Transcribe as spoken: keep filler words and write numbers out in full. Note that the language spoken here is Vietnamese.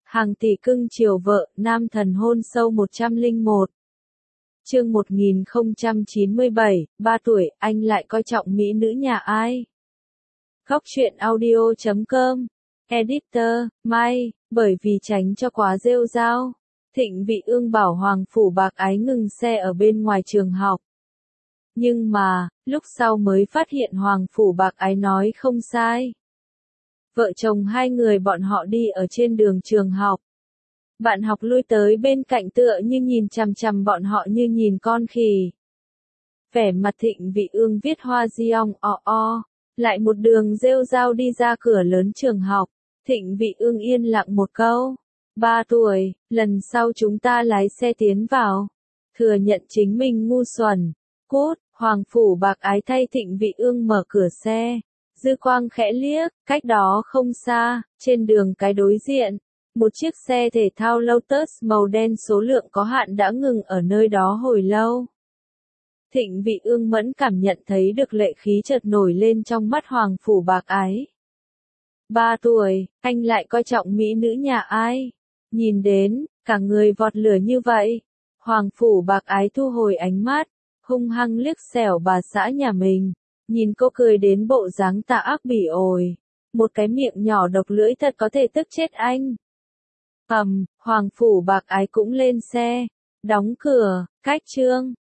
Hàng tỷ cưng chiều vợ, nam thần hôn sâu một trăm lẻ một. Chương một nghìn không trăm chín mươi bảy, ba tuổi, anh lại coi trọng mỹ nữ nhà ai? Góc truyện audio chấm com. Editor, Mai, bởi vì tránh cho quá rêu rao, Thịnh Vị Ương bảo Hoàng Phủ Bạc Ái ngừng xe ở bên ngoài trường học. Nhưng mà, lúc sau mới phát hiện Hoàng Phủ Bạc Ái nói không sai. Vợ chồng hai người bọn họ đi ở trên đường trường học. Bạn học lui tới bên cạnh tựa như nhìn chằm chằm bọn họ như nhìn con khỉ. Vẻ mặt Thịnh Vị Ương viết hoa diong o o, lại một đường rêu rao đi ra cửa lớn trường học. Thịnh Vị Ương yên lặng một câu. Ba tuổi, lần sau chúng ta lái xe tiến vào. Thừa nhận chính mình ngu xuẩn. Cút, Hoàng Phủ Bạc Ái thay Thịnh Vị Ương mở cửa xe. Dư quang khẽ liếc, cách đó không xa, trên đường cái đối diện. Một chiếc xe thể thao Lotus màu đen số lượng có hạn đã ngừng ở nơi đó hồi lâu. Thịnh Vị Ương mẫn cảm nhận thấy được lệ khí chợt nổi lên trong mắt Hoàng Phủ Bạc Ái. Ba tuổi, anh lại coi trọng mỹ nữ nhà ai? Nhìn đến, cả người vọt lửa như vậy. Hoàng Phủ Bạc Ái thu hồi ánh mắt, hung hăng liếc xẻo bà xã nhà mình. Nhìn cô cười đến bộ dáng tà ác bỉ ổi. Một cái miệng nhỏ độc lưỡi thật có thể tức chết anh. Ầm, Hoàng Phủ Bạc Ái cũng lên xe. Đóng cửa, cách trương.